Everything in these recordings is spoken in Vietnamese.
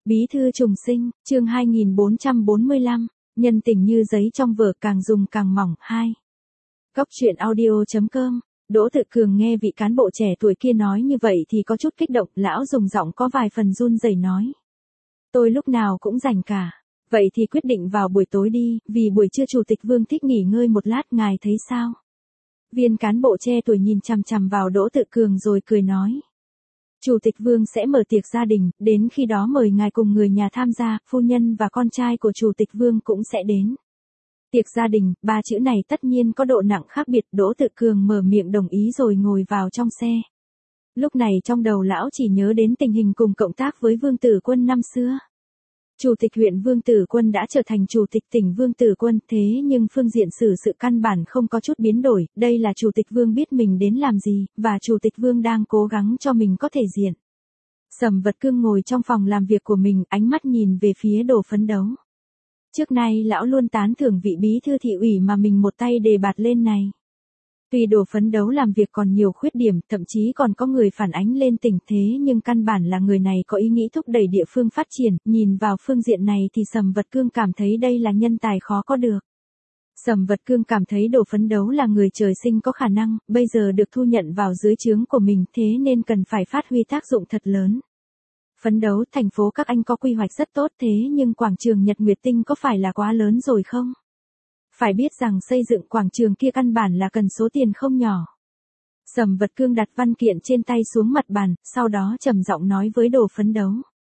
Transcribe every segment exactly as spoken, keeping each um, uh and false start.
Bí thư trùng sinh, chương hai nghìn bốn trăm bốn mươi lăm, nhân tình như giấy trong vở càng dùng càng mỏng. Hai. Góc truyện audio chấm com. Đỗ Tự Cường nghe vị cán bộ trẻ tuổi kia nói như vậy thì có chút kích động, lão dùng giọng có vài phần run rẩy nói. Tôi lúc nào cũng rảnh cả. Vậy thì quyết định vào buổi tối đi, vì buổi trưa Chủ tịch Vương thích nghỉ ngơi một lát, ngài thấy sao? Viên cán bộ trẻ tuổi nhìn chằm chằm vào Đỗ Tự Cường rồi cười nói. Chủ tịch Vương sẽ mở tiệc gia đình, đến khi đó mời ngài cùng người nhà tham gia, phu nhân và con trai của Chủ tịch Vương cũng sẽ đến. Tiệc gia đình, ba chữ này tất nhiên có độ nặng khác biệt. Đỗ Tự Cường mở miệng đồng ý rồi ngồi vào trong xe. Lúc này trong đầu lão chỉ nhớ đến tình hình cùng cộng tác với Vương Tử Quân năm xưa. Chủ tịch huyện Vương Tử Quân đã trở thành chủ tịch tỉnh Vương Tử Quân, thế nhưng phương diện xử sự căn bản không có chút biến đổi. Đây là Chủ tịch Vương biết mình đến làm gì, và Chủ tịch Vương đang cố gắng cho mình có thể diện. Sầm Vật Cương ngồi trong phòng làm việc của mình, ánh mắt nhìn về phía Đồ Phấn Đấu. Trước nay lão luôn tán thưởng vị bí thư thị ủy mà mình một tay đề bạt lên này. Tuy Đồ Phấn Đấu làm việc còn nhiều khuyết điểm, thậm chí còn có người phản ánh lên tỉnh, thế nhưng căn bản là người này có ý nghĩ thúc đẩy địa phương phát triển. Nhìn vào phương diện này thì Sầm Vật Cương cảm thấy đây là nhân tài khó có được. Sầm Vật Cương cảm thấy Đồ Phấn Đấu là người trời sinh có khả năng, bây giờ được thu nhận vào dưới trướng của mình, thế nên cần phải phát huy tác dụng thật lớn. Phấn Đấu, thành phố các anh có quy hoạch rất tốt, thế nhưng quảng trường Nhật Nguyệt Tinh có phải là quá lớn rồi không? Phải biết rằng xây dựng quảng trường kia căn bản là cần số tiền không nhỏ. Sầm Vật Cương đặt văn kiện trên tay xuống mặt bàn, sau đó trầm giọng nói với Đồ Phấn Đấu.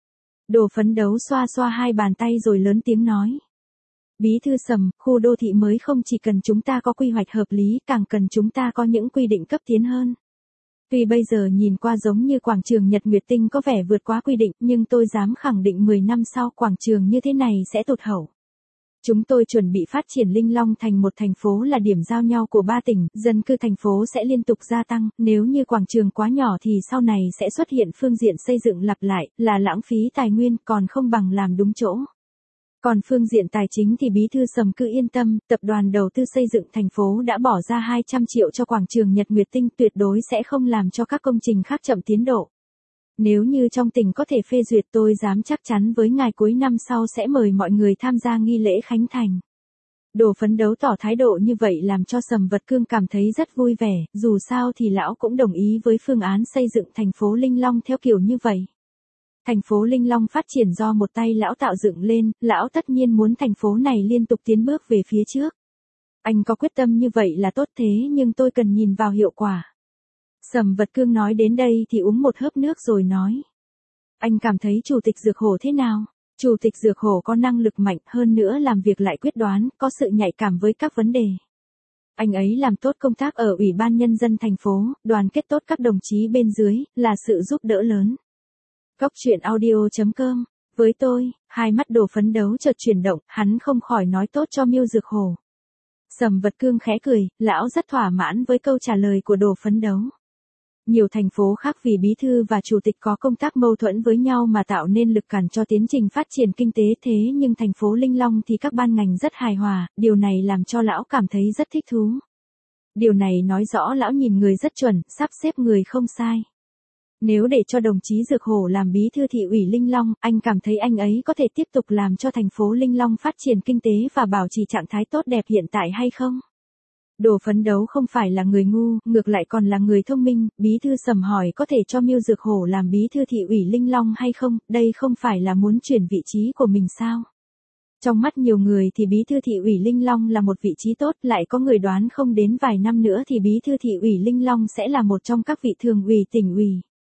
Đồ Phấn Đấu xoa xoa hai bàn tay rồi lớn tiếng nói. Bí thư Sầm, khu đô thị mới không chỉ cần chúng ta có quy hoạch hợp lý, càng cần chúng ta có những quy định cấp tiến hơn. Tuy bây giờ nhìn qua giống như quảng trường Nhật Nguyệt Tinh có vẻ vượt quá quy định, nhưng tôi dám khẳng định mười năm sau quảng trường như thế này sẽ tụt hậu. Chúng tôi chuẩn bị phát triển Linh Long thành một thành phố là điểm giao nhau của ba tỉnh, dân cư thành phố sẽ liên tục gia tăng, nếu như quảng trường quá nhỏ thì sau này sẽ xuất hiện phương diện xây dựng lặp lại, là lãng phí tài nguyên, còn không bằng làm đúng chỗ. Còn phương diện tài chính thì bí thư Sầm cứ yên tâm, tập đoàn đầu tư xây dựng thành phố đã bỏ ra hai trăm triệu cho quảng trường Nhật Nguyệt Tinh, tuyệt đối sẽ không làm cho các công trình khác chậm tiến độ. Nếu như trong tỉnh có thể phê duyệt, tôi dám chắc chắn với ngài cuối năm sau sẽ mời mọi người tham gia nghi lễ khánh thành. Đồ Phấn Đấu tỏ thái độ như vậy làm cho Sầm Vật Cương cảm thấy rất vui vẻ, dù sao thì lão cũng đồng ý với phương án xây dựng thành phố Linh Long theo kiểu như vậy. Thành phố Linh Long phát triển do một tay lão tạo dựng lên, lão tất nhiên muốn thành phố này liên tục tiến bước về phía trước. Anh có quyết tâm như vậy là tốt, thế nhưng tôi cần nhìn vào hiệu quả. Sầm Vật Cương nói đến đây thì uống một hớp nước rồi nói. Anh cảm thấy Chủ tịch Dược Hổ thế nào? Chủ tịch Dược Hổ có năng lực mạnh, hơn nữa làm việc lại quyết đoán, có sự nhạy cảm với các vấn đề. Anh ấy làm tốt công tác ở Ủy ban Nhân dân thành phố, đoàn kết tốt các đồng chí bên dưới, là sự giúp đỡ lớn. Góc truyện audio chấm com. Với tôi, hai mắt Đồ Phấn Đấu chợt chuyển động, hắn không khỏi nói tốt cho Miêu Dược Hổ. Sầm Vật Cương khẽ cười, lão rất thỏa mãn với câu trả lời của Đồ Phấn Đấu. Nhiều thành phố khác vì bí thư và chủ tịch có công tác mâu thuẫn với nhau mà tạo nên lực cản cho tiến trình phát triển kinh tế, thế nhưng thành phố Linh Long thì các ban ngành rất hài hòa, điều này làm cho lão cảm thấy rất thích thú. Điều này nói rõ lão nhìn người rất chuẩn, sắp xếp người không sai. Nếu để cho đồng chí Dược Hổ làm bí thư thị ủy Linh Long, anh cảm thấy anh ấy có thể tiếp tục làm cho thành phố Linh Long phát triển kinh tế và bảo trì trạng thái tốt đẹp hiện tại hay không? Đồ Phấn Đấu không phải là người ngu, ngược lại còn là người thông minh. Bí thư Sầm hỏi có thể cho Miêu Dược Hổ làm bí thư thị ủy Linh Long hay không, đây không phải là muốn chuyển vị trí của mình sao? Trong mắt nhiều người thì bí thư thị ủy Linh Long là một vị trí tốt, lại có người đoán không đến vài năm nữa thì bí thư thị ủy Linh Long sẽ là một trong các vị thường ủy tỉnh ủy.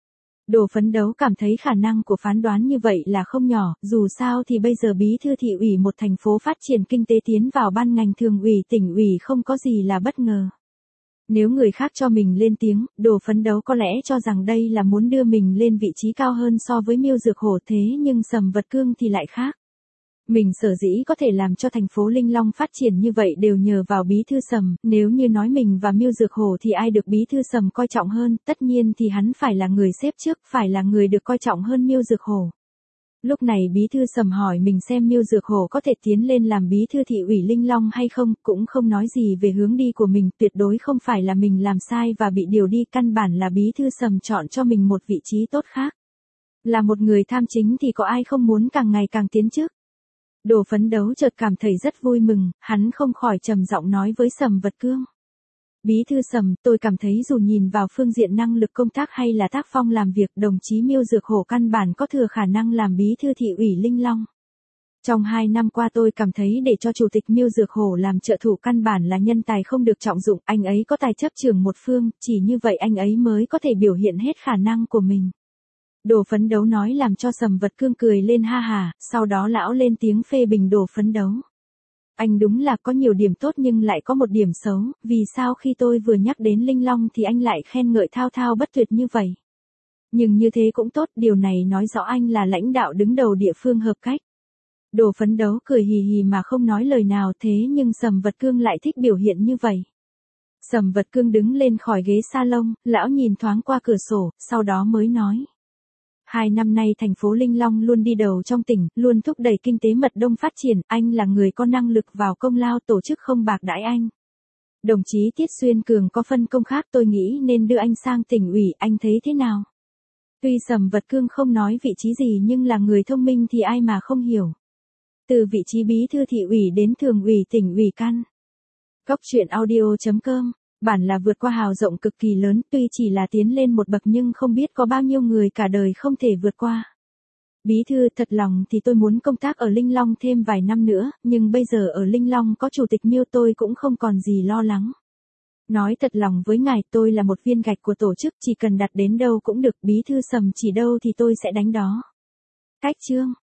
Đồ Phấn Đấu cảm thấy khả năng của phán đoán như vậy là không nhỏ, dù sao thì bây giờ bí thư thị ủy một thành phố phát triển kinh tế tiến vào ban ngành thường ủy tỉnh ủy không có gì là bất ngờ. Nếu người khác cho mình lên tiếng, Đồ Phấn Đấu có lẽ cho rằng đây là muốn đưa mình lên vị trí cao hơn so với Miêu Dược Hổ, thế nhưng Sầm Vật Cương thì lại khác. Mình sở dĩ có thể làm cho thành phố Linh Long phát triển như vậy đều nhờ vào bí thư Sầm, nếu như nói mình và Miêu Dược Hổ thì ai được bí thư Sầm coi trọng hơn, tất nhiên thì hắn phải là người xếp trước, phải là người được coi trọng hơn Miêu Dược Hổ. Lúc này bí thư Sầm hỏi mình xem Miêu Dược Hổ có thể tiến lên làm bí thư thị ủy Linh Long hay không, cũng không nói gì về hướng đi của mình, tuyệt đối không phải là mình làm sai và bị điều đi, căn bản là bí thư Sầm chọn cho mình một vị trí tốt khác. Là một người tham chính thì có ai không muốn càng ngày càng tiến trước. Đồ Phấn Đấu chợt cảm thấy rất vui mừng, hắn không khỏi trầm giọng nói với Sầm Vật Cương. Bí thư Sầm, tôi cảm thấy dù nhìn vào phương diện năng lực công tác hay là tác phong làm việc, đồng chí Miêu Dược Hổ căn bản có thừa khả năng làm bí thư thị ủy Linh Long. Trong hai năm qua tôi cảm thấy để cho Chủ tịch Miêu Dược Hổ làm trợ thủ căn bản là nhân tài không được trọng dụng, anh ấy có tài chấp trưởng một phương, chỉ như vậy anh ấy mới có thể biểu hiện hết khả năng của mình. Đồ Phấn Đấu nói làm cho Sầm Vật Cương cười lên ha hà, sau đó lão lên tiếng phê bình Đồ Phấn Đấu. Anh đúng là có nhiều điểm tốt nhưng lại có một điểm xấu, vì sao khi tôi vừa nhắc đến Linh Long thì anh lại khen ngợi thao thao bất tuyệt như vậy? Nhưng như thế cũng tốt, điều này nói rõ anh là lãnh đạo đứng đầu địa phương hợp cách. Đồ Phấn Đấu cười hì hì mà không nói lời nào, thế nhưng Sầm Vật Cương lại thích biểu hiện như vậy. Sầm Vật Cương đứng lên khỏi ghế salon, lão nhìn thoáng qua cửa sổ, sau đó mới nói. Hai năm nay thành phố Linh Long luôn đi đầu trong tỉnh, luôn thúc đẩy kinh tế mật đông phát triển, anh là người có năng lực vào công lao, tổ chức không bạc đãi anh. Đồng chí Tiết Xuyên Cường có phân công khác, tôi nghĩ nên đưa anh sang tỉnh ủy, anh thấy thế nào? Tuy Sầm Vật Cương không nói vị trí gì nhưng là người thông minh thì ai mà không hiểu. Từ vị trí bí thư thị ủy đến thường ủy tỉnh ủy căn. Cốc truyện audio chấm com, bản là vượt qua hào rộng cực kỳ lớn, tuy chỉ là tiến lên một bậc nhưng không biết có bao nhiêu người cả đời không thể vượt qua. Bí thư, thật lòng thì tôi muốn công tác ở Linh Long thêm vài năm nữa, nhưng bây giờ ở Linh Long có Chủ tịch Miêu tôi cũng không còn gì lo lắng. Nói thật lòng với ngài, tôi là một viên gạch của tổ chức, chỉ cần đặt đến đâu cũng được, bí thư Sầm chỉ đâu thì tôi sẽ đánh đó. Cách chương